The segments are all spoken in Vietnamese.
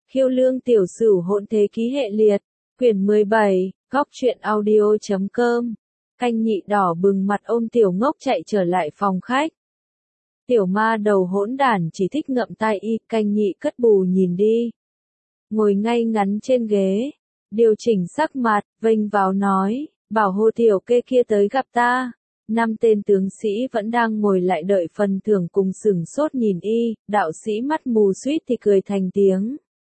Khiêu lương tiểu sửu hỗn thế ký hệ liệt, quyển 17, góc truyện audio.com. Canh nhị đỏ bừng mặt ôm tiểu ngốc chạy trở lại phòng khách. Tiểu ma đầu hỗn đản chỉ thích ngậm tai y, canh nhị cất bù nhìn đi. Ngồi ngay ngắn trên ghế, điều chỉnh sắc mặt, vênh váo nói, bảo Hồ tiểu kê kia tới gặp ta. 5 tên tướng sĩ vẫn đang ngồi lại đợi phần thưởng cùng sửng sốt nhìn y, đạo sĩ mắt mù suýt thì cười thành tiếng.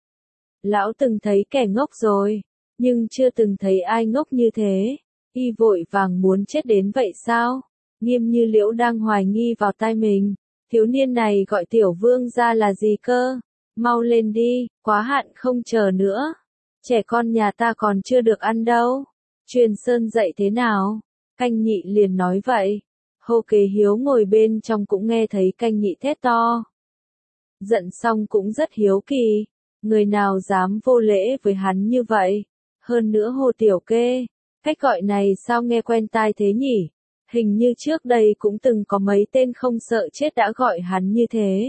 Lão từng thấy kẻ ngốc rồi, nhưng chưa từng thấy ai ngốc như thế. Y vội vàng muốn chết đến vậy sao? Nghiêm Như Liễu đang hoài nghi vào tai mình. Thiếu niên này gọi tiểu vương ra là gì cơ? Mau lên đi, quá hạn không chờ nữa. Trẻ con nhà ta còn chưa được ăn đâu. Truyền Sơn dạy thế nào? Canh nhị liền nói vậy. Hồ Kế Hiếu ngồi bên trong cũng nghe thấy canh nhị thét to. Giận xong cũng rất hiếu kỳ. Người nào dám vô lễ với hắn như vậy? Hơn nữa Hồ tiểu kê, cách gọi này sao nghe quen tai thế nhỉ? Hình như trước đây cũng từng có mấy tên không sợ chết đã gọi hắn như thế.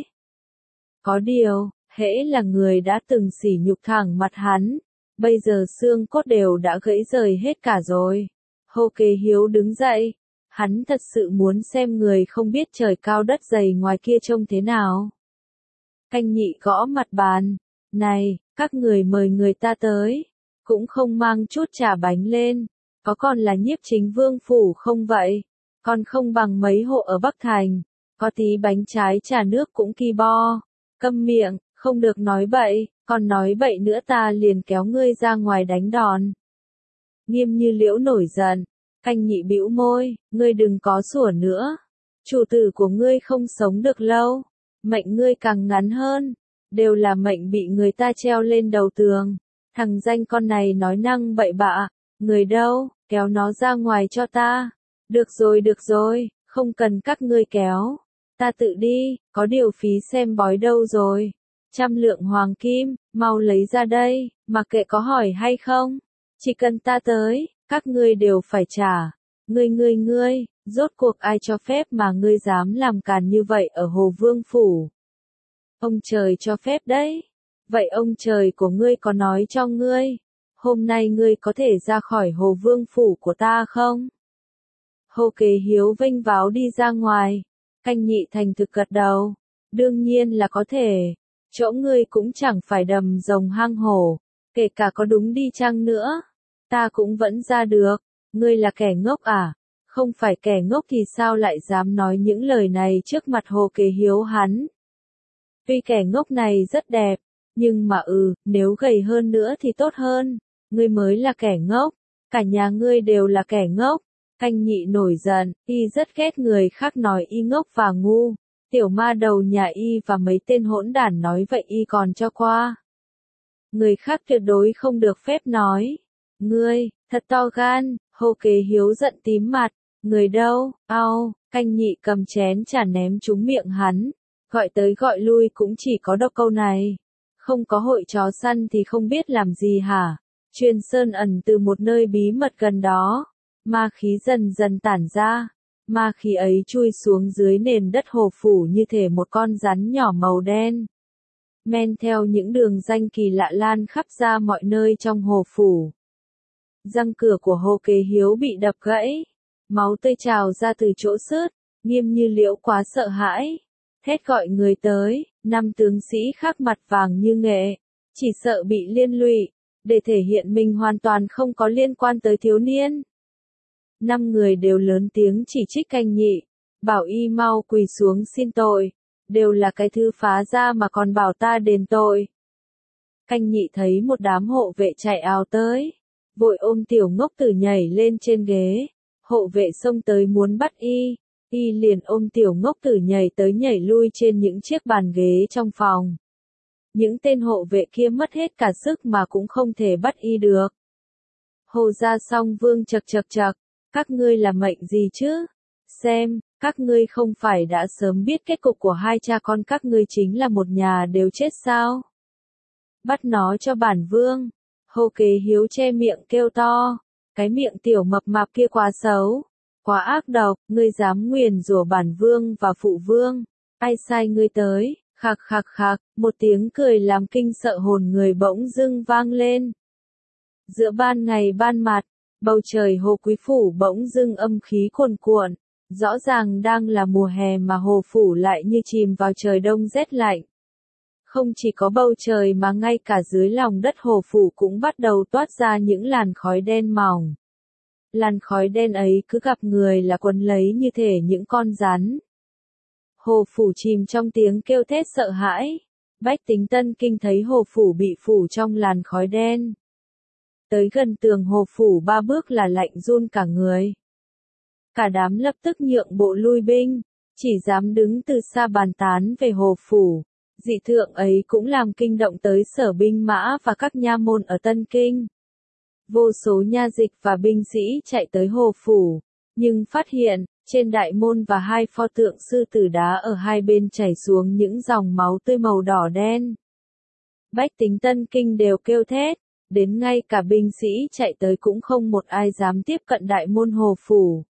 Có điều, hễ là người đã từng sỉ nhục thẳng mặt hắn, bây giờ xương cốt đều đã gãy rời hết cả rồi. Hồ Kế Hiếu đứng dậy, hắn thật sự muốn xem người không biết trời cao đất dày ngoài kia trông thế nào. Canh nhị gõ mặt bàn, này, các người mời người ta tới, cũng không mang chút trà bánh lên, có còn là Nhiếp Chính Vương phủ không vậy? Còn không bằng mấy hộ ở Bắc Thành, có tí bánh trái trà nước cũng ki bo. Câm miệng, không được nói bậy, còn nói bậy nữa ta liền kéo ngươi ra ngoài đánh đòn. Nghiêm Như Liễu nổi giận, canh nhị bĩu môi, ngươi đừng có sủa nữa. Chủ tử của ngươi không sống được lâu, mệnh ngươi càng ngắn hơn, đều là mệnh bị người ta treo lên đầu tường. Thằng danh con này nói năng bậy bạ, người đâu, kéo nó ra ngoài cho ta. Được rồi, không cần các ngươi kéo. Ta tự đi, có điều phí xem bói đâu rồi. 100 lượng hoàng kim, mau lấy ra đây, mặc kệ có hỏi hay không. Chỉ cần ta tới, các ngươi đều phải trả. Ngươi, rốt cuộc ai cho phép mà ngươi dám làm càn như vậy ở Hồ Vương Phủ? Ông trời cho phép đấy. Vậy ông trời của ngươi có nói cho ngươi, hôm nay ngươi có thể ra khỏi Hồ Vương Phủ của ta không? Hồ Kế Hiếu vênh váo đi ra ngoài, canh nhị thành thực gật đầu, đương nhiên là có thể, chỗ ngươi cũng chẳng phải đầm rồng hang hổ, kể cả có đúng đi chăng nữa, ta cũng vẫn ra được, ngươi là kẻ ngốc à? Không phải kẻ ngốc thì sao lại dám nói những lời này trước mặt Hồ Kế Hiếu hắn? Tuy kẻ ngốc này rất đẹp, nhưng mà nếu gầy hơn nữa thì tốt hơn, ngươi mới là kẻ ngốc, cả nhà ngươi đều là kẻ ngốc. Canh nhị nổi giận, y rất ghét người khác nói y ngốc và ngu, tiểu ma đầu nhà y và mấy tên hỗn đản nói vậy y còn cho qua. Người khác tuyệt đối không được phép nói. Ngươi, thật to gan, Hồ Kế Hiếu giận tím mặt, người đâu, canh nhị cầm chén trà ném trúng miệng hắn, gọi tới gọi lui cũng chỉ có đọc câu này. Không có hội chó săn thì không biết làm gì hả? Truyền Sơn ẩn từ một nơi bí mật gần đó. Ma khí dần dần tản ra, ma khí ấy chui xuống dưới nền đất hồ phủ như thể một con rắn nhỏ màu đen. Men theo những đường ranh kỳ lạ lan khắp ra mọi nơi trong hồ phủ. Răng cửa của Hồ Kế Hiếu bị đập gãy, máu tươi trào ra từ chỗ sứt, Nghiêm Như Liễu quá sợ hãi, thét gọi người tới, 5 tướng sĩ khác mặt vàng như nghệ, chỉ sợ bị liên lụy, để thể hiện mình hoàn toàn không có liên quan tới thiếu niên. 5 người đều lớn tiếng chỉ trích canh nhị, bảo y mau quỳ xuống xin tội, đều là cái thứ phá ra mà còn bảo ta đền tội. Canh nhị thấy một đám hộ vệ chạy ào tới, vội ôm tiểu ngốc tử nhảy lên trên ghế, hộ vệ xông tới muốn bắt y liền ôm tiểu ngốc tử nhảy tới nhảy lui trên những chiếc bàn ghế trong phòng. Những tên hộ vệ kia mất hết cả sức mà cũng không thể bắt y được. Hồ Gia Song Vương chậc, các ngươi là mệnh gì chứ? Xem, các ngươi không phải đã sớm biết kết cục của hai cha con các ngươi chính là một nhà đều chết sao? Bắt nó cho bản vương. Hồ Kế Hiếu che miệng kêu to, cái miệng tiểu mập mạp kia quá xấu, quá ác độc, ngươi dám nguyền rủa bản vương và phụ vương, ai sai ngươi tới, Khạc khạc khạc, một tiếng cười làm kinh sợ hồn người bỗng dưng vang lên. Giữa ban ngày ban mặt, bầu trời Hồ Quý Phủ bỗng dưng âm khí cuồn cuộn, rõ ràng đang là mùa hè mà Hồ Phủ lại như chìm vào trời đông rét lạnh. Không chỉ có bầu trời mà ngay cả dưới lòng đất Hồ Phủ cũng bắt đầu toát ra những làn khói đen mỏng. Làn khói đen ấy cứ gặp người là quấn lấy như thể những con rắn. Hồ Phủ chìm trong tiếng kêu thét sợ hãi. Bách tính Tân Kinh thấy Hồ Phủ bị phủ trong làn khói đen. Tới gần tường Hồ Phủ 3 bước là lạnh run cả người. Cả đám lập tức nhượng bộ lui binh, chỉ dám đứng từ xa bàn tán về Hồ Phủ. Dị tượng ấy cũng làm kinh động tới sở binh mã và các nha môn ở Tân Kinh. Vô số nha dịch và binh sĩ chạy tới Hồ Phủ, nhưng phát hiện, trên đại môn và hai pho tượng sư tử đá ở hai bên chảy xuống những dòng máu tươi màu đỏ đen. Bách tính Tân Kinh đều kêu thét, đến ngay cả binh sĩ chạy tới cũng không một ai dám tiếp cận đại môn Hồ Phủ.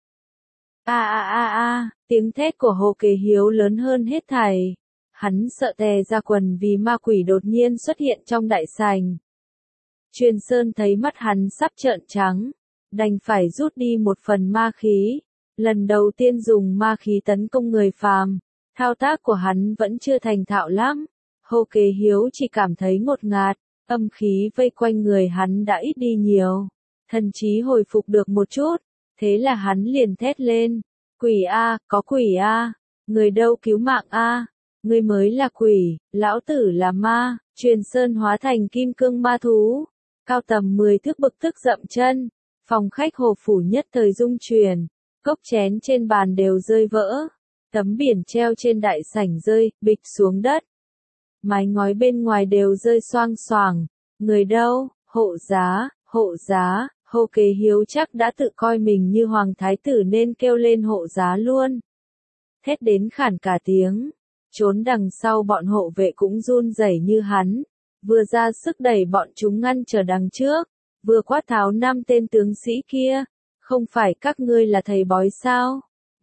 Tiếng thét của Hồ Kế Hiếu lớn hơn hết thảy. Hắn sợ tè ra quần vì ma quỷ đột nhiên xuất hiện trong đại sảnh. Truyền Sơn thấy mắt hắn sắp trợn trắng, đành phải rút đi một phần ma khí. Lần đầu tiên dùng ma khí tấn công người phàm, thao tác của hắn vẫn chưa thành thạo lắm. Hồ Kế Hiếu chỉ cảm thấy ngột ngạt, âm khí vây quanh người hắn đã ít đi nhiều. Thần trí hồi phục được một chút, thế là hắn liền thét lên. Quỷ a, có quỷ a, người đâu cứu mạng a, người mới là quỷ, lão tử là ma. Truyền Sơn hóa thành kim cương ma thú, cao tầm 10 thước bực tức dậm chân. Phòng khách Hồ Phủ nhất thời rung chuyển, cốc chén trên bàn đều rơi vỡ, tấm biển treo trên đại sảnh rơi bịch xuống đất. Mái ngói bên ngoài đều rơi xoang xoàng. Người đâu? Hộ giá, hộ giá. Hồ Kế Hiếu chắc đã tự coi mình như hoàng thái tử nên kêu lên hộ giá luôn. Thét đến khản cả tiếng. Trốn đằng sau bọn hộ vệ cũng run rẩy như hắn, vừa ra sức đẩy bọn chúng ngăn trở đằng trước, vừa quát tháo 5 tên tướng sĩ kia. Không phải các ngươi là thầy bói sao?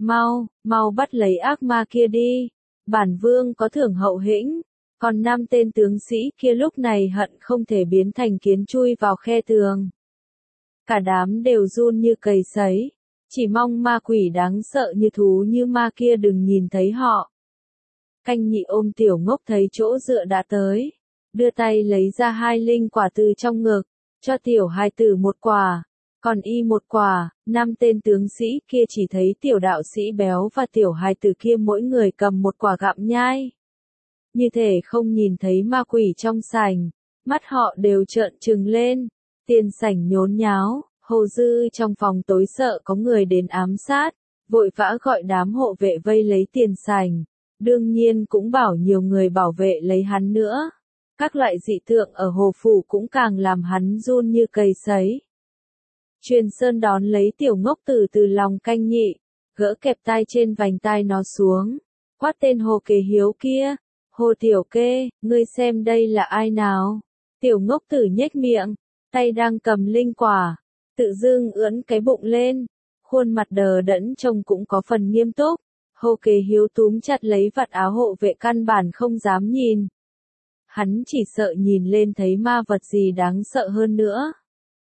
Mau bắt lấy ác ma kia đi. Bản vương có thưởng hậu hĩnh. Còn 5 tên tướng sĩ kia lúc này hận không thể biến thành kiến chui vào khe tường. Cả đám đều run như cầy sấy, chỉ mong ma quỷ đáng sợ như thú như ma kia đừng nhìn thấy họ. Canh nhị ôm Tiểu Ngốc thấy chỗ dựa đã tới, đưa tay lấy ra 2 linh quả từ trong ngực, cho tiểu hài tử 1 quả, còn y 1 quả. 5 tên tướng sĩ kia chỉ thấy tiểu đạo sĩ béo và tiểu hài tử kia mỗi người cầm 1 quả gặm nhai. Như thể không nhìn thấy ma quỷ trong sảnh, mắt họ đều trợn trừng lên. Tiền sảnh nhốn nháo, Hồ Dư trong phòng tối sợ có người đến ám sát, vội vã gọi đám hộ vệ vây lấy tiền sảnh, đương nhiên cũng bảo nhiều người bảo vệ lấy hắn nữa. Các loại dị tượng ở Hồ Phủ cũng càng làm hắn run như cầy sấy. Truyền Sơn đón lấy Tiểu Ngốc từ lòng canh nhị, gỡ kẹp tai trên vành tai nó xuống, quát tên Hồ Kế Hiếu kia. Hồ Tiểu Kê, ngươi xem đây là ai nào? Tiểu Ngốc Tử nhếch miệng, tay đang cầm linh quả, tự dưng ưỡn cái bụng lên, khuôn mặt đờ đẫn trông cũng có phần nghiêm túc. Hồ Kế Hiếu túm chặt lấy vạt áo hộ vệ căn bản không dám nhìn. Hắn chỉ sợ nhìn lên thấy ma vật gì đáng sợ hơn nữa.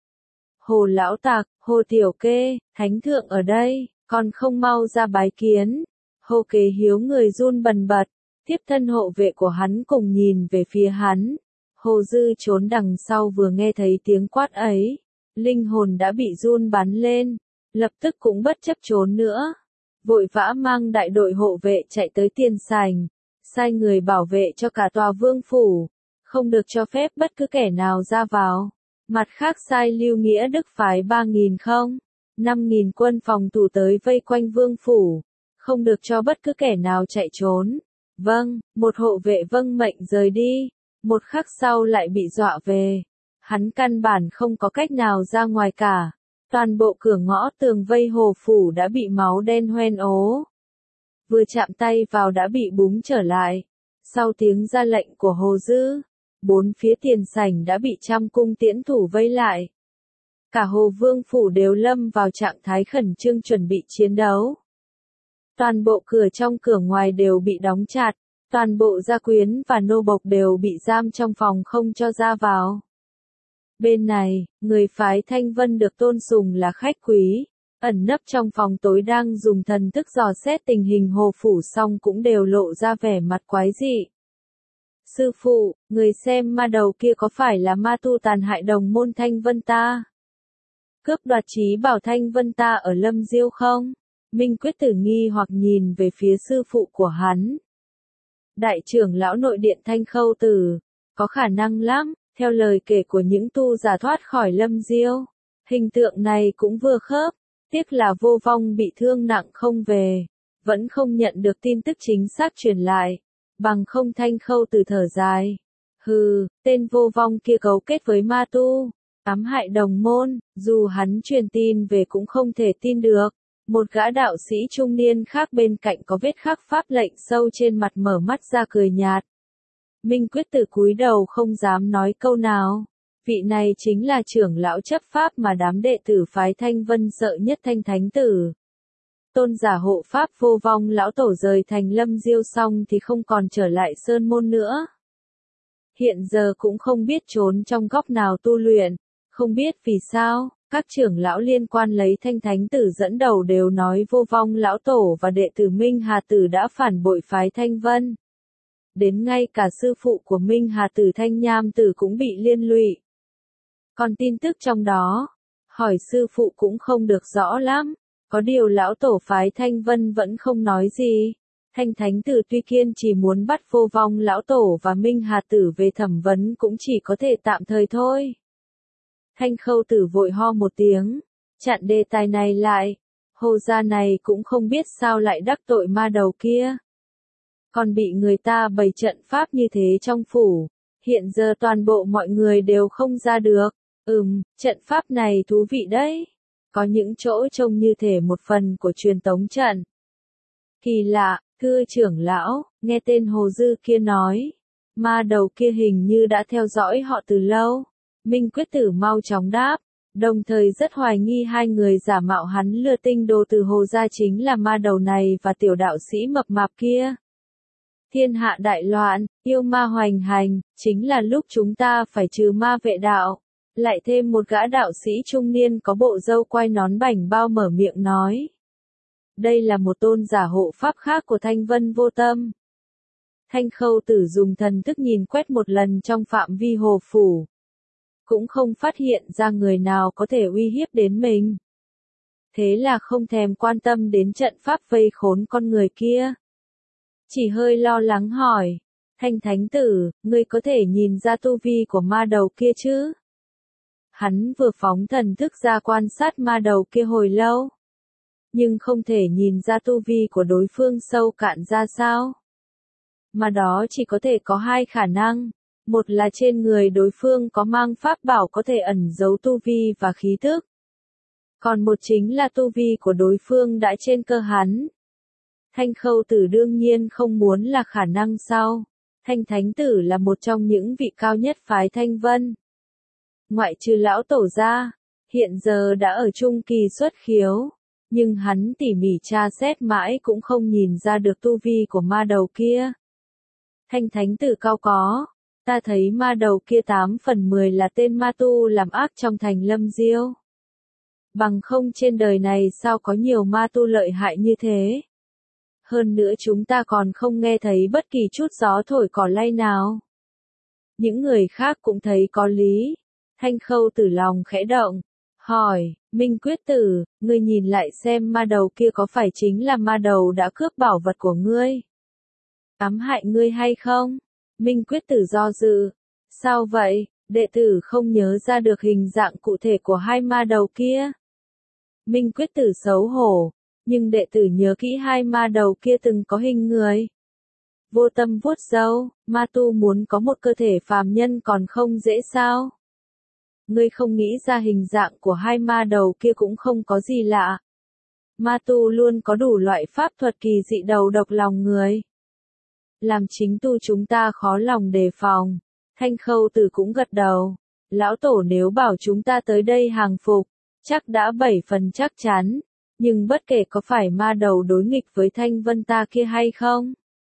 Hồ Lão Tạc, Hồ Tiểu Kê, Thánh Thượng ở đây, còn không mau ra bái kiến. Hồ Kế Hiếu người run bần bật, tiếp thân hộ vệ của hắn cùng nhìn về phía hắn. Hồ Dư trốn đằng sau vừa nghe thấy tiếng quát ấy, linh hồn đã bị run bắn lên, lập tức cũng bất chấp trốn nữa. Vội vã mang đại đội hộ vệ chạy tới tiền sảnh, sai người bảo vệ cho cả tòa vương phủ, không được cho phép bất cứ kẻ nào ra vào. Mặt khác sai Lưu Nghĩa Đức phái 5.000 quân phòng thủ tới vây quanh vương phủ, không được cho bất cứ kẻ nào chạy trốn. Vâng, một hộ vệ vâng mệnh rời đi, một khắc sau lại bị dọa về. Hắn căn bản không có cách nào ra ngoài cả. Toàn bộ cửa ngõ tường vây Hồ Phủ đã bị máu đen hoen ố. Vừa chạm tay vào đã bị búng trở lại. Sau tiếng ra lệnh của Hồ Dư, 4 phía tiền sảnh đã bị trăm cung tiễn thủ vây lại. Cả Hồ Vương Phủ đều lâm vào trạng thái khẩn trương chuẩn bị chiến đấu. Toàn bộ cửa trong cửa ngoài đều bị đóng chặt, Toàn bộ gia quyến và nô bộc đều bị giam trong phòng không cho ra vào. Bên này, người phái Thanh Vân được tôn sùng là khách quý, ẩn nấp trong phòng tối đang dùng thần thức dò xét tình hình Hồ Phủ xong cũng đều lộ ra vẻ mặt quái dị. Sư phụ, người xem ma đầu kia có phải là ma tu tàn hại đồng môn Thanh Vân ta? Cướp đoạt trí bảo Thanh Vân ta ở Lâm Diêu không? Minh Quyết Tử nghi hoặc nhìn về phía sư phụ của hắn. Đại trưởng lão nội điện Thanh Khâu Tử, có khả năng lắm, theo lời kể của những tu giả thoát khỏi Lâm Diêu. Hình tượng này cũng vừa khớp, tiếc là Vô Vong bị thương nặng không về, vẫn không nhận được tin tức chính xác truyền lại, bằng không Thanh Khâu Tử thở dài. Hừ, tên Vô Vong kia cấu kết với ma tu, ám hại đồng môn, dù hắn truyền tin về cũng không thể tin được. Một gã đạo sĩ trung niên khác bên cạnh có vết khắc pháp lệnh sâu trên mặt mở mắt ra cười nhạt. Minh Quyết Tử cúi đầu không dám nói câu nào. Vị này chính là trưởng lão chấp pháp mà đám đệ tử phái Thanh Vân sợ nhất Thanh Thánh Tử. Tôn giả hộ pháp Vô Vong lão tổ rời thành Lâm Diêu xong thì không còn trở lại sơn môn nữa. Hiện giờ cũng không biết trốn trong góc nào tu luyện, không biết vì sao. Các trưởng lão liên quan lấy Thanh Thánh Tử dẫn đầu đều nói Vô Vong lão tổ và đệ tử Minh Hà Tử đã phản bội phái Thanh Vân. Đến ngay cả sư phụ của Minh Hà Tử Thanh Nham Tử cũng bị liên lụy. Còn tin tức trong đó, hỏi sư phụ cũng không được rõ lắm, có điều lão tổ phái Thanh Vân vẫn không nói gì. Thanh Thánh Tử tuy kiên chỉ muốn bắt Vô Vong lão tổ và Minh Hà Tử về thẩm vấn cũng chỉ có thể tạm thời thôi. Thanh Khâu Tử vội ho một tiếng, chặn đề tài này lại. Hồ gia này cũng không biết sao lại đắc tội ma đầu kia. Còn bị người ta bày trận pháp như thế trong phủ. Hiện giờ toàn bộ mọi người đều không ra được. Trận pháp này thú vị đấy. Có những chỗ trông như thể một phần của truyền tống trận. Kỳ lạ, thưa trưởng lão, nghe tên Hồ Dư kia nói. Ma đầu kia hình như đã theo dõi họ từ lâu. Minh Quyết Tử mau chóng đáp, đồng thời rất hoài nghi hai người giả mạo hắn lừa tinh đồ từ Hồ gia chính là ma đầu này và tiểu đạo sĩ mập mạp kia. Thiên hạ đại loạn, yêu ma hoành hành, chính là lúc chúng ta phải trừ ma vệ đạo. Lại thêm một gã đạo sĩ trung niên có bộ râu quai nón bảnh bao mở miệng nói. Đây là một tôn giả hộ pháp khác của Thanh Vân Vô Tâm. Thanh Khâu Tử dùng thần thức nhìn quét một lần trong phạm vi hồ phủ. Cũng không phát hiện ra người nào có thể uy hiếp đến mình. Thế là không thèm quan tâm đến trận pháp vây khốn con người kia. Chỉ hơi lo lắng hỏi, Thanh Thánh Tử, ngươi có thể nhìn ra tu vi của ma đầu kia chứ? Hắn vừa phóng thần thức ra quan sát ma đầu kia hồi lâu. Nhưng không thể nhìn ra tu vi của đối phương sâu cạn ra sao. Mà đó chỉ có thể có hai khả năng. Một là trên người đối phương có mang pháp bảo có thể ẩn giấu tu vi và khí tức. Còn một chính là tu vi của đối phương đã trên cơ hắn. Thanh Khâu Tử đương nhiên không muốn là khả năng sau. Thanh Thánh Tử là một trong những vị cao nhất phái Thanh Vân. Ngoại trừ lão tổ ra, hiện giờ đã ở trung kỳ xuất khiếu. Nhưng hắn tỉ mỉ tra xét mãi cũng không nhìn ra được tu vi của ma đầu kia. Thanh Thánh Tử cao có. Ta thấy ma đầu kia 8 phần 10 là tên ma tu làm ác trong thành Lâm Diêu. Bằng không trên đời này sao có nhiều ma tu lợi hại như thế. Hơn nữa chúng ta còn không nghe thấy bất kỳ chút gió thổi cỏ lay nào. Những người khác cũng thấy có lý. Thanh Khâu Tử lòng khẽ động. Hỏi, Minh Quyết Tử, ngươi nhìn lại xem ma đầu kia có phải chính là ma đầu đã cướp bảo vật của ngươi? Ám hại ngươi hay không? Minh Quyết Tử do dự. Sao vậy, đệ tử không nhớ ra được hình dạng cụ thể của hai ma đầu kia. Minh Quyết Tử xấu hổ, nhưng đệ tử nhớ kỹ hai ma đầu kia từng có hình người. Vô Tâm vuốt râu, ma tu muốn có một cơ thể phàm nhân còn không dễ sao? Ngươi không nghĩ ra hình dạng của hai ma đầu kia cũng không có gì lạ. Ma tu luôn có đủ loại pháp thuật kỳ dị đầu độc lòng người. Làm chính tu chúng ta khó lòng đề phòng. Thanh Khâu Tử cũng gật đầu. Lão tổ nếu bảo chúng ta tới đây hàng phục, chắc đã 7 phần chắc chắn. Nhưng bất kể có phải ma đầu đối nghịch với Thanh Vân ta kia hay không,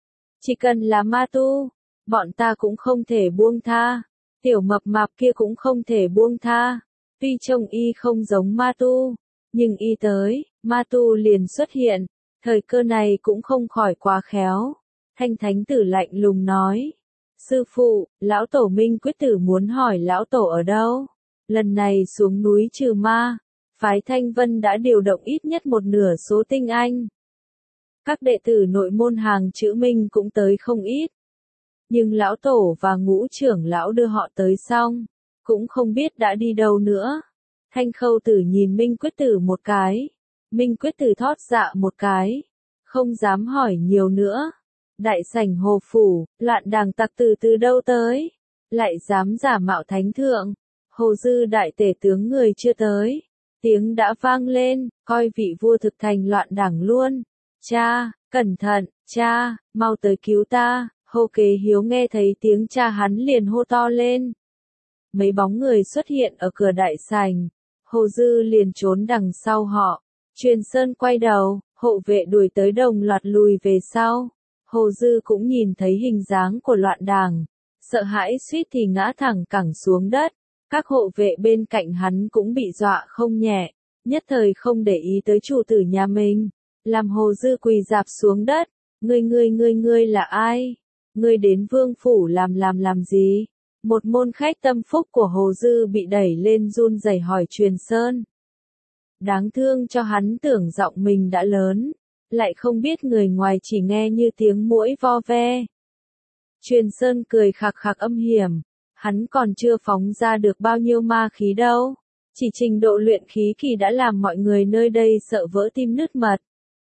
Chỉ cần là ma tu, bọn ta cũng không thể buông tha. Tiểu mập mạp kia cũng không thể buông tha. Tuy trông y không giống ma tu, nhưng y tới, ma tu liền xuất hiện. Thời cơ này cũng không khỏi quá khéo. Thanh thánh tử lạnh lùng nói. Sư phụ, lão tổ Minh Quyết Tử muốn hỏi lão tổ ở đâu? Lần này xuống núi trừ ma, phái Thanh Vân đã điều động ít nhất một nửa số tinh anh. Các đệ tử nội môn hàng chữ Minh cũng tới không ít. Nhưng lão tổ và ngũ trưởng lão đưa họ tới xong, cũng không biết đã đi đâu nữa. Thanh Khâu Tử nhìn Minh Quyết Tử một cái. Minh Quyết Tử thót dạ một cái. Không dám hỏi nhiều nữa. Đại sảnh Hồ Phủ, loạn đàng tặc từ đâu tới? Lại dám giả mạo thánh thượng. Hồ Dư đại tể tướng người chưa tới. Tiếng đã vang lên, coi vị vua thực thành loạn đảng luôn. Cha, cẩn thận, cha, mau tới cứu ta. Hồ Kế Hiếu nghe thấy tiếng cha hắn liền hô to lên. Mấy bóng người xuất hiện ở cửa đại sảnh. Hồ Dư liền trốn đằng sau họ. Truyền Sơn quay đầu, hộ vệ đuổi tới đồng loạt lùi về sau. Hồ Dư cũng nhìn thấy hình dáng của loạn đảng. Sợ hãi suýt thì ngã thẳng cẳng xuống đất. Các hộ vệ bên cạnh hắn cũng bị dọa không nhẹ. Nhất thời không để ý tới chủ tử nhà mình. Làm Hồ Dư quỳ rạp xuống đất. Ngươi là ai? Ngươi đến vương phủ làm gì? Một môn khách tâm phúc của Hồ Dư bị đẩy lên run rẩy hỏi Truyền Sơn. Đáng thương cho hắn tưởng giọng mình đã lớn, lại không biết người ngoài chỉ nghe như tiếng muỗi vo ve. Truyền Sơn cười khạc khạc âm hiểm, hắn còn chưa phóng ra được bao nhiêu ma khí đâu, chỉ trình độ luyện khí kỳ đã làm mọi người nơi đây sợ vỡ tim nứt mật.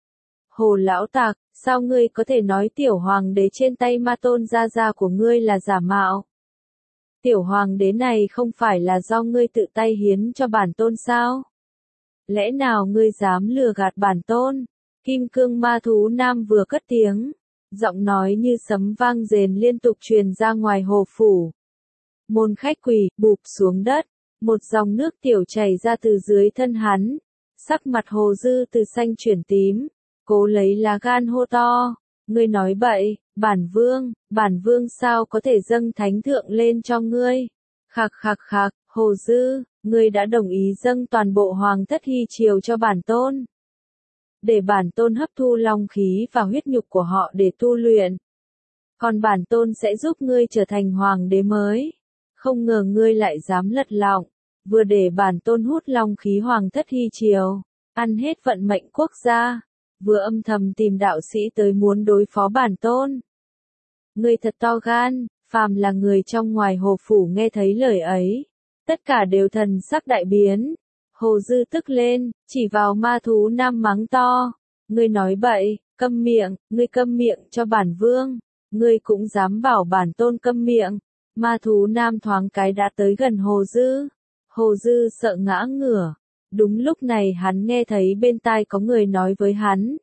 Hồ lão tặc, sao ngươi có thể nói tiểu hoàng đế trên tay ma tôn gia gia của ngươi là giả mạo? Tiểu hoàng đế này không phải là do ngươi tự tay hiến cho bản tôn sao? Lẽ nào ngươi dám lừa gạt bản tôn? Kim cương ma thú nam vừa cất tiếng, giọng nói như sấm vang rền liên tục truyền ra ngoài hồ phủ. Môn khách quỳ, bụp xuống đất, một dòng nước tiểu chảy ra từ dưới thân hắn. Sắc mặt Hồ Dư từ xanh chuyển tím, cố lấy lá gan hô to. Ngươi nói bậy, bản vương sao có thể dâng thánh thượng lên cho ngươi? Khạc khạc khạc, Hồ Dư, ngươi đã đồng ý dâng toàn bộ hoàng thất hy triều cho bản tôn. Để bản tôn hấp thu long khí và huyết nhục của họ để tu luyện. Còn bản tôn sẽ giúp ngươi trở thành hoàng đế mới. Không ngờ ngươi lại dám lật lọng, vừa để bản tôn hút long khí hoàng thất hy triều, ăn hết vận mệnh quốc gia, vừa âm thầm tìm đạo sĩ tới muốn đối phó bản tôn. Ngươi thật to gan, phàm là người trong ngoài hồ phủ nghe thấy lời ấy, tất cả đều thần sắc đại biến. Hồ Dư tức lên, chỉ vào ma thú nam mắng to. Ngươi nói bậy, câm miệng, ngươi câm miệng cho bản vương. Ngươi cũng dám bảo bản tôn câm miệng. Ma thú nam thoáng cái đã tới gần Hồ Dư. Hồ Dư sợ ngã ngửa. Đúng lúc này hắn nghe thấy bên tai có người nói với hắn.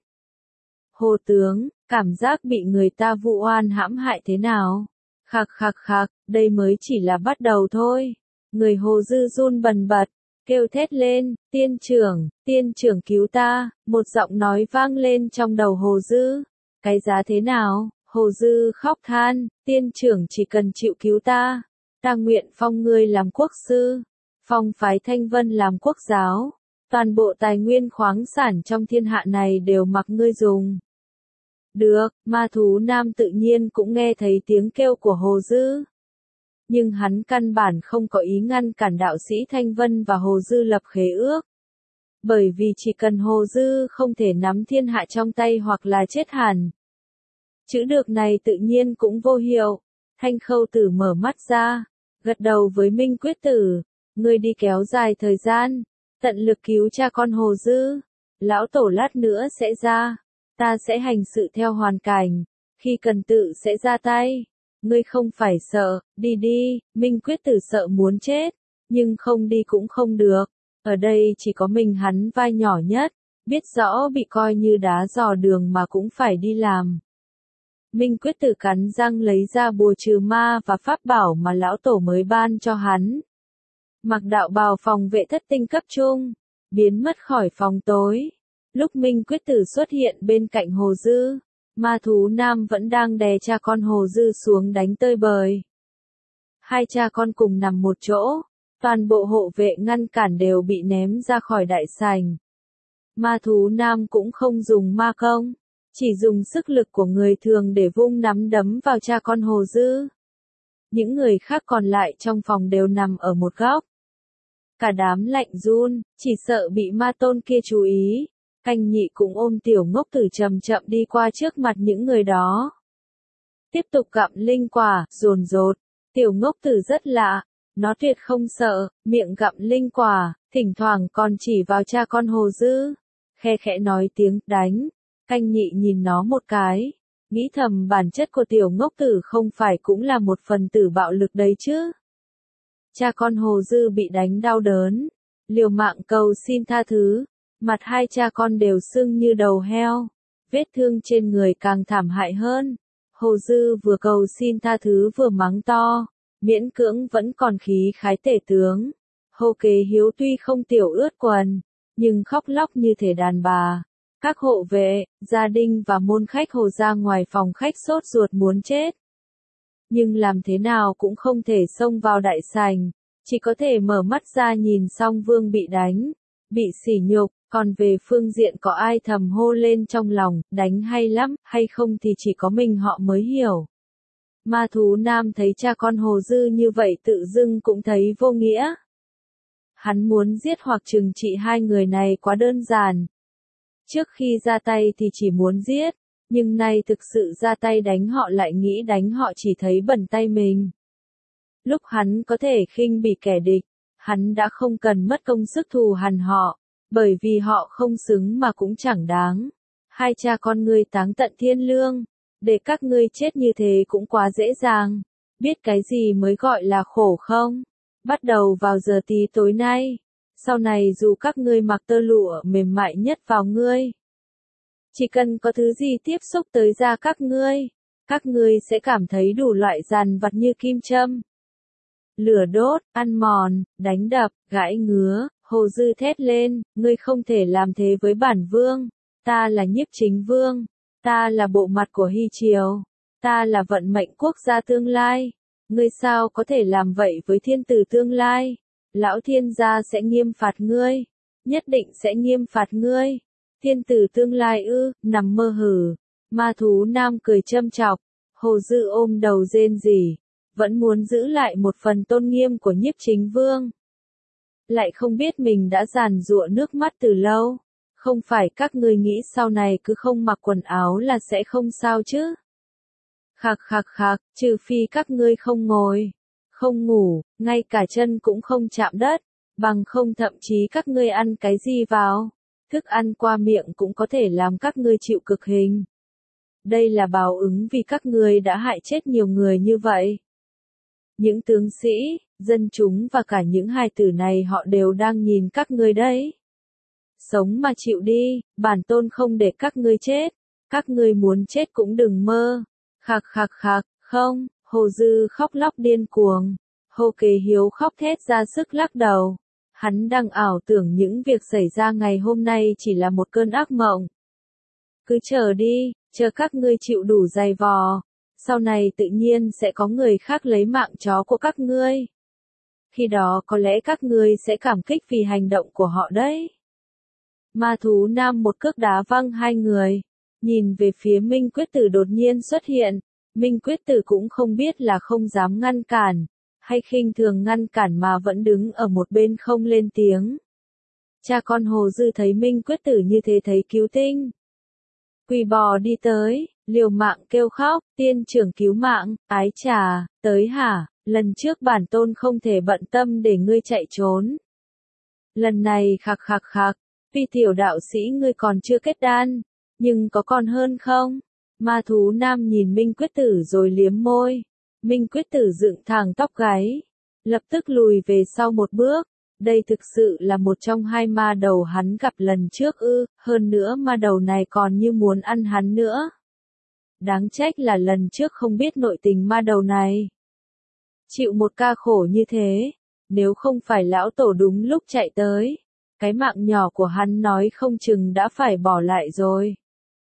Hồ tướng, cảm giác bị người ta vu oan hãm hại thế nào? Khạc khạc khạc, đây mới chỉ là bắt đầu thôi. Người Hồ Dư run bần bật, kêu thét lên, tiên trưởng cứu ta, một giọng nói vang lên trong đầu Hồ Dư. Cái giá thế nào? Hồ Dư khóc than, tiên trưởng chỉ cần chịu cứu ta nguyện phong ngươi làm quốc sư, phong phái Thanh Vân làm quốc giáo, toàn bộ tài nguyên khoáng sản trong thiên hạ này đều mặc ngươi dùng. Được, ma thú nam tự nhiên cũng nghe thấy tiếng kêu của Hồ Dư. Nhưng hắn căn bản không có ý ngăn cản đạo sĩ Thanh Vân và Hồ Dư lập khế ước. Bởi vì chỉ cần Hồ Dư không thể nắm thiên hạ trong tay hoặc là chết hẳn. Chữ được này tự nhiên cũng vô hiệu. Thanh Khâu Tử mở mắt ra, gật đầu với Minh Quyết Tử. Ngươi đi kéo dài thời gian, tận lực cứu cha con Hồ Dư. Lão tổ lát nữa sẽ ra. Ta sẽ hành sự theo hoàn cảnh. Khi cần tự sẽ ra tay. Ngươi không phải sợ, đi đi. Minh Quyết Tử sợ muốn chết. Nhưng không đi cũng không được. Ở đây chỉ có mình hắn vai nhỏ nhất. Biết rõ bị coi như đá dò đường mà cũng phải đi làm. Minh Quyết Tử cắn răng lấy ra bùa trừ ma và pháp bảo mà lão tổ mới ban cho hắn. Mặc đạo bào phòng vệ thất tinh cấp trung, biến mất khỏi phòng tối. Lúc Minh Quyết Tử xuất hiện bên cạnh Hồ Dư, Ma thú nam vẫn đang đè cha con Hồ Dư xuống đánh tơi bời. Hai cha con cùng nằm một chỗ, toàn bộ hộ vệ ngăn cản đều bị ném ra khỏi đại sảnh. Ma thú nam cũng không dùng ma công, chỉ dùng sức lực của người thường để vung nắm đấm vào cha con Hồ Dư. Những người khác còn lại trong phòng đều nằm ở một góc. Cả đám lạnh run, chỉ sợ bị ma tôn kia chú ý. Canh nhị cũng ôm tiểu ngốc tử chậm chậm đi qua trước mặt những người đó. Tiếp tục gặm linh quả, dồn dột. Tiểu ngốc tử rất lạ, nó tuyệt không sợ, miệng gặm linh quả, thỉnh thoảng còn chỉ vào cha con Hồ Dư. Khe khẽ nói tiếng, đánh. Canh nhị nhìn nó một cái, nghĩ thầm bản chất của tiểu ngốc tử không phải cũng là một phần tử bạo lực đấy chứ. Cha con Hồ Dư bị đánh đau đớn, liều mạng cầu xin tha thứ, mặt hai cha con đều sưng như đầu heo, vết thương trên người càng thảm hại hơn. Hồ Dư vừa cầu xin tha thứ vừa mắng to, miễn cưỡng vẫn còn khí khái tể tướng. Hồ Kế Hiếu tuy không tiểu ướt quần, nhưng khóc lóc như thể đàn bà. Các hộ vệ, gia đình và môn khách Hồ ra ngoài phòng khách sốt ruột muốn chết. Nhưng làm thế nào cũng không thể xông vào đại sảnh, chỉ có thể mở mắt ra nhìn Song Vương bị đánh, bị sỉ nhục, còn về phương diện có ai thầm hô lên trong lòng, đánh hay lắm, hay không thì chỉ có mình họ mới hiểu. Ma thú nam thấy cha con Hồ Dư như vậy tự dưng cũng thấy vô nghĩa. Hắn muốn giết hoặc trừng trị hai người này quá đơn giản. Trước khi ra tay thì chỉ muốn giết, nhưng nay thực sự ra tay đánh họ lại nghĩ đánh họ chỉ thấy bẩn tay mình. Lúc hắn có thể khinh bỉ kẻ địch, hắn đã không cần mất công sức thù hằn họ, bởi vì họ không xứng mà cũng chẳng đáng. Hai cha con ngươi táng tận thiên lương, để các ngươi chết như thế cũng quá dễ dàng. Biết cái gì mới gọi là khổ không? Bắt đầu vào giờ tí tối nay, sau này dù các ngươi mặc tơ lụa mềm mại nhất vào ngươi, chỉ cần có thứ gì tiếp xúc tới da các ngươi sẽ cảm thấy đủ loại dằn vặt như kim châm. Lửa đốt, ăn mòn, đánh đập, gãi ngứa, Hồ Dư thét lên, ngươi không thể làm thế với bản vương, ta là Nhiếp Chính Vương, ta là bộ mặt của Hy Triều, ta là vận mệnh quốc gia tương lai, ngươi sao có thể làm vậy với thiên tử tương lai, lão thiên gia sẽ nghiêm phạt ngươi, nhất định sẽ nghiêm phạt ngươi, thiên tử tương lai ư, nằm mơ hử, ma thú nam cười châm chọc, Hồ Dư ôm đầu rên rỉ, vẫn muốn giữ lại một phần tôn nghiêm của Nhiếp Chính Vương. Lại không biết mình đã giàn giụa nước mắt từ lâu, không phải các ngươi nghĩ sau này cứ không mặc quần áo là sẽ không sao chứ. Khạc khạc khạc, trừ phi các ngươi không ngồi, không ngủ, ngay cả chân cũng không chạm đất, bằng không thậm chí các ngươi ăn cái gì vào, thức ăn qua miệng cũng có thể làm các ngươi chịu cực hình. Đây là báo ứng vì các ngươi đã hại chết nhiều người như vậy. Những tướng sĩ, dân chúng và cả những hài tử này họ đều đang nhìn các ngươi đấy. Sống mà chịu đi, bản tôn không để các ngươi chết, các ngươi muốn chết cũng đừng mơ. Khạc khạc khạc, không, Hồ Dư khóc lóc điên cuồng. Hồ Kế Hiếu khóc thét ra sức lắc đầu. Hắn đang ảo tưởng những việc xảy ra ngày hôm nay chỉ là một cơn ác mộng. Cứ chờ đi, chờ các ngươi chịu đủ dày vò. Sau này tự nhiên sẽ có người khác lấy mạng chó của các ngươi. Khi đó có lẽ các ngươi sẽ cảm kích vì hành động của họ đấy. Ma thú nam một cước đá văng hai người, nhìn về phía Minh Quyết Tử đột nhiên xuất hiện, Minh Quyết Tử cũng không biết là không dám ngăn cản, hay khinh thường ngăn cản mà vẫn đứng ở một bên không lên tiếng. Cha con Hồ Dư thấy Minh Quyết Tử như thế thấy cứu tinh. Quỳ bò đi tới, liều mạng kêu khóc, tiên trưởng cứu mạng, ái trà, tới hả, lần trước bản tôn không thể bận tâm để ngươi chạy trốn. Lần này khạc khạc khạc, vì tiểu đạo sĩ ngươi còn chưa kết đan, nhưng có còn hơn không? Ma thú nam nhìn Minh Quyết Tử rồi liếm môi. Minh Quyết Tử dựng thẳng tóc gáy, lập tức lùi về sau một bước. Đây thực sự là một trong hai ma đầu hắn gặp lần trước ư, hơn nữa ma đầu này còn như muốn ăn hắn nữa. Đáng trách là lần trước không biết nội tình ma đầu này. Chịu một ca khổ như thế, nếu không phải lão tổ đúng lúc chạy tới, cái mạng nhỏ của hắn nói không chừng đã phải bỏ lại rồi.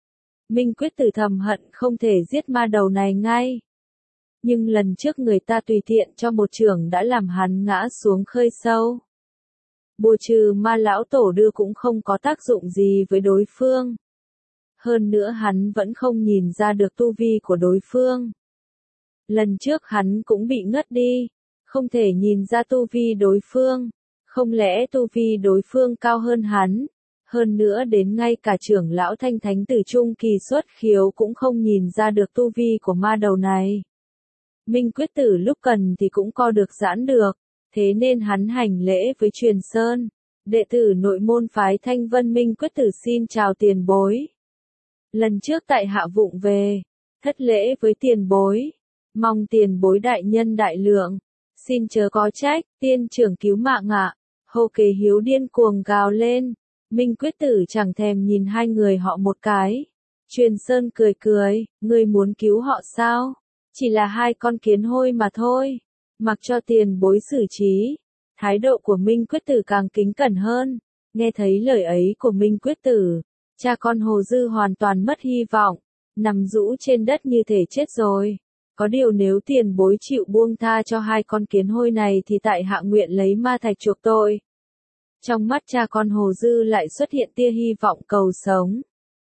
Minh Quyết Tử thầm hận không thể giết ma đầu này ngay. Nhưng lần trước người ta tùy tiện cho một chưởng đã làm hắn ngã xuống khơi sâu. Bùa trừ ma lão tổ đưa cũng không có tác dụng gì với đối phương. Hơn nữa hắn vẫn không nhìn ra được tu vi của đối phương. Lần trước hắn cũng bị ngất đi, không thể nhìn ra tu vi đối phương. Không lẽ tu vi đối phương cao hơn hắn? Hơn nữa đến ngay cả trưởng lão Thanh Thánh Tử trung kỳ xuất khiếu cũng không nhìn ra được tu vi của ma đầu này. Minh Quyết Tử lúc cần thì cũng co được giãn được, thế nên hắn hành lễ với Truyền Sơn. Đệ tử nội môn phái Thanh Vân Minh Quyết Tử xin chào tiền bối. Lần trước tại hạ vụng về, thất lễ với tiền bối. Mong tiền bối đại nhân đại lượng, xin chớ có trách, tiên trưởng cứu mạng ạ. Hô Kế Hiếu điên cuồng gào lên. Minh Quyết Tử chẳng thèm nhìn hai người họ một cái. Truyền Sơn cười cười, ngươi muốn cứu họ sao? Chỉ là hai con kiến hôi mà thôi. Mặc cho tiền bối xử trí. Thái độ của Minh Quyết Tử càng kính cẩn hơn. Nghe thấy lời ấy của Minh Quyết Tử, cha con Hồ Dư hoàn toàn mất hy vọng. Nằm rũ trên đất như thể chết rồi. Có điều nếu tiền bối chịu buông tha cho hai con kiến hôi này thì tại hạ nguyện lấy ma thạch chuộc tội. Trong mắt cha con Hồ Dư lại xuất hiện tia hy vọng cầu sống.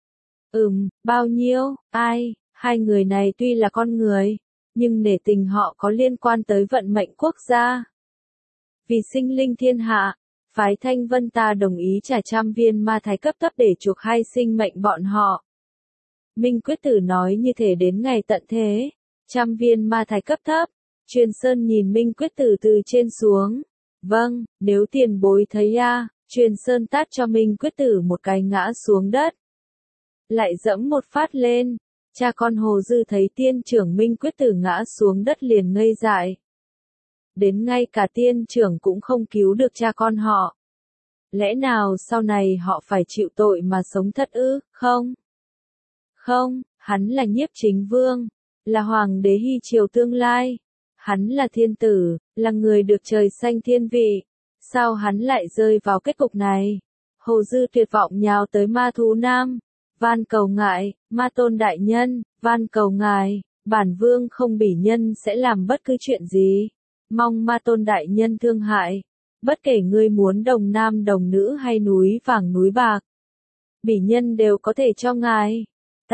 Bao nhiêu, ai, hai người này tuy là con người, nhưng nể tình họ có liên quan tới vận mệnh quốc gia. Vì sinh linh thiên hạ, phái Thanh Vân ta đồng ý trả 100 viên ma thạch cấp thấp để chuộc hai sinh mệnh bọn họ. Minh Quyết Tử nói như thể đến ngày tận thế. 100 viên ma thạch cấp thấp. Truyền Sơn nhìn Minh Quyết Tử từ trên xuống. Vâng, nếu tiền bối thấy Truyền Sơn tát cho Minh Quyết Tử một cái ngã xuống đất. Lại dẫm một phát lên. Cha con Hồ Dư thấy tiên trưởng Minh Quyết Tử ngã xuống đất liền ngây dại. Đến ngay cả tiên trưởng cũng không cứu được cha con họ. Lẽ nào sau này họ phải chịu tội mà sống thật ư? Không. Không, hắn là Nhiếp Chính Vương, là Hoàng đế Hy Triều tương lai. Hắn là thiên tử, là người được trời xanh thiên vị. Sao hắn lại rơi vào kết cục này? Hồ Dư tuyệt vọng nhào tới Ma Thú Nam. Van cầu ngài, Ma Tôn đại nhân, van cầu ngài, bản vương không bỉ nhân sẽ làm bất cứ chuyện gì. Mong Ma Tôn đại nhân thương hại. Bất kể ngươi muốn đồng nam đồng nữ hay núi vàng núi bạc, bỉ nhân đều có thể cho ngài.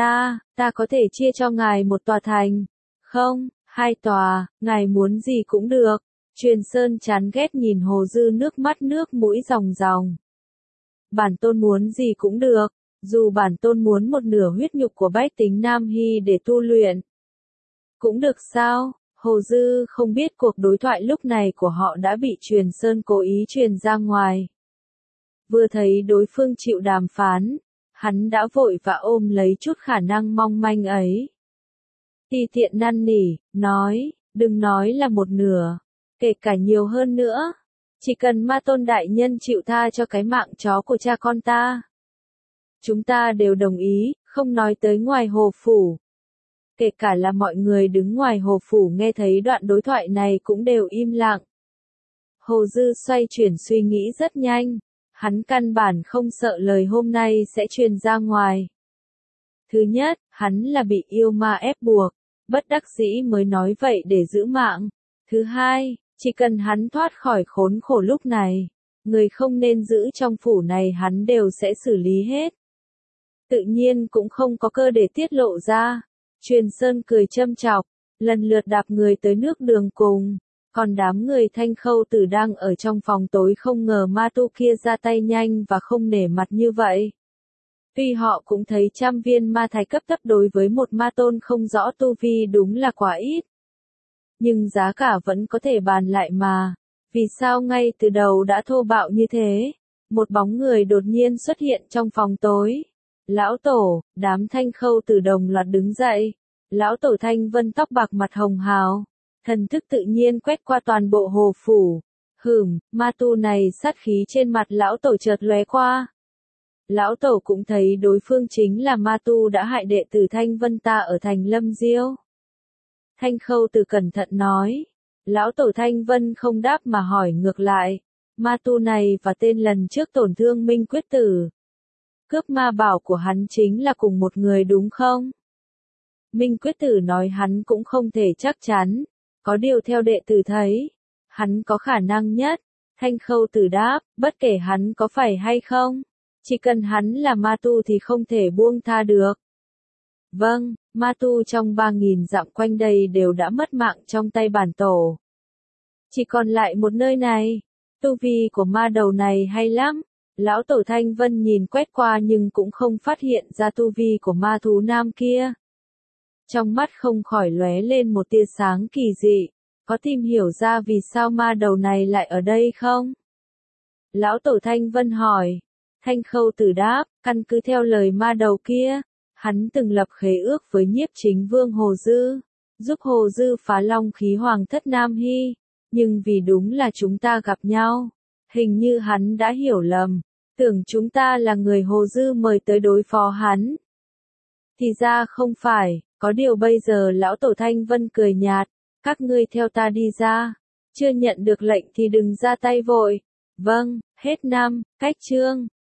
Ta có thể chia cho ngài một tòa thành. Không, 2 tòa, ngài muốn gì cũng được. Truyền Sơn chán ghét nhìn Hồ Dư nước mắt nước mũi ròng ròng. Bản tôn muốn gì cũng được, dù bản tôn muốn một nửa huyết nhục của bách tính Nam Hy để tu luyện. Cũng được sao? Hồ Dư không biết cuộc đối thoại lúc này của họ đã bị Truyền Sơn cố ý truyền ra ngoài. Vừa thấy đối phương chịu đàm phán, hắn đã vội và ôm lấy chút khả năng mong manh ấy. Ti tiện năn nỉ, nói, đừng nói là một nửa, kể cả nhiều hơn nữa. Chỉ cần Ma Tôn đại nhân chịu tha cho cái mạng chó của cha con ta. Chúng ta đều đồng ý, không nói tới ngoài hồ phủ. Kể cả là mọi người đứng ngoài hồ phủ nghe thấy đoạn đối thoại này cũng đều im lặng. Hồ Dư xoay chuyển suy nghĩ rất nhanh. Hắn căn bản không sợ lời hôm nay sẽ truyền ra ngoài. Thứ nhất, hắn là bị yêu ma ép buộc, bất đắc dĩ mới nói vậy để giữ mạng. Thứ hai, chỉ cần hắn thoát khỏi khốn khổ lúc này, người không nên giữ trong phủ này hắn đều sẽ xử lý hết. Tự nhiên cũng không có cơ để tiết lộ ra. Truyền Sơn cười châm chọc, lần lượt đạp người tới nước đường cùng. Còn đám người Thanh Khâu Tử đang ở trong phòng tối không ngờ ma tu kia ra tay nhanh và không nể mặt như vậy. Tuy họ cũng thấy 100 viên ma thạch cấp thấp đối với một ma tôn không rõ tu vi đúng là quá ít. Nhưng giá cả vẫn có thể bàn lại mà. Vì sao ngay từ đầu đã thô bạo như thế? Một bóng người đột nhiên xuất hiện trong phòng tối. Lão Tổ, đám Thanh Khâu Tử đồng loạt đứng dậy. Lão Tổ Thanh Vân tóc bạc mặt hồng hào. Thần thức tự nhiên quét qua toàn bộ hồ phủ. Ma tu này sát khí trên mặt lão tổ chợt lóe qua. Lão tổ cũng thấy đối phương chính là ma tu đã hại đệ tử Thanh Vân ta ở thành Lâm Diêu. Thanh Khâu Tử cẩn thận nói. Lão tổ Thanh Vân không đáp mà hỏi ngược lại. Ma tu này và tên lần trước tổn thương Minh Quyết Tử. Cướp ma bảo của hắn chính là cùng một người đúng không? Minh Quyết Tử nói hắn cũng không thể chắc chắn, có điều theo đệ tử thấy, hắn có khả năng nhất. Thanh Khâu Tử đáp, bất kể hắn có phải hay không, chỉ cần hắn là ma tu thì không thể buông tha được. Vâng, ma tu trong 3.000 dặm quanh đây đều đã mất mạng trong tay bản tổ. Chỉ còn lại một nơi này, tu vi của ma đầu này hay lắm. Lão Tổ Thanh Vân nhìn quét qua nhưng cũng không phát hiện ra tu vi của ma thú nam kia. Trong mắt không khỏi lóe lên một tia sáng kỳ dị, có tìm hiểu ra vì sao ma đầu này lại ở đây không? Lão Tổ Thanh Vân hỏi. Thanh Khâu Tử đáp, căn cứ theo lời ma đầu kia, hắn từng lập khế ước với Nhiếp Chính Vương Hồ Dư, giúp Hồ Dư phá long khí hoàng thất Nam Hy, nhưng vì đúng là chúng ta gặp nhau, hình như hắn đã hiểu lầm, tưởng chúng ta là người Hồ Dư mời tới đối phó hắn. Thì ra không phải, có điều bây giờ Lão Tổ Thanh Vân cười nhạt, các ngươi theo ta đi ra, chưa nhận được lệnh thì đừng ra tay vội. Vâng, hết năm, cách chương.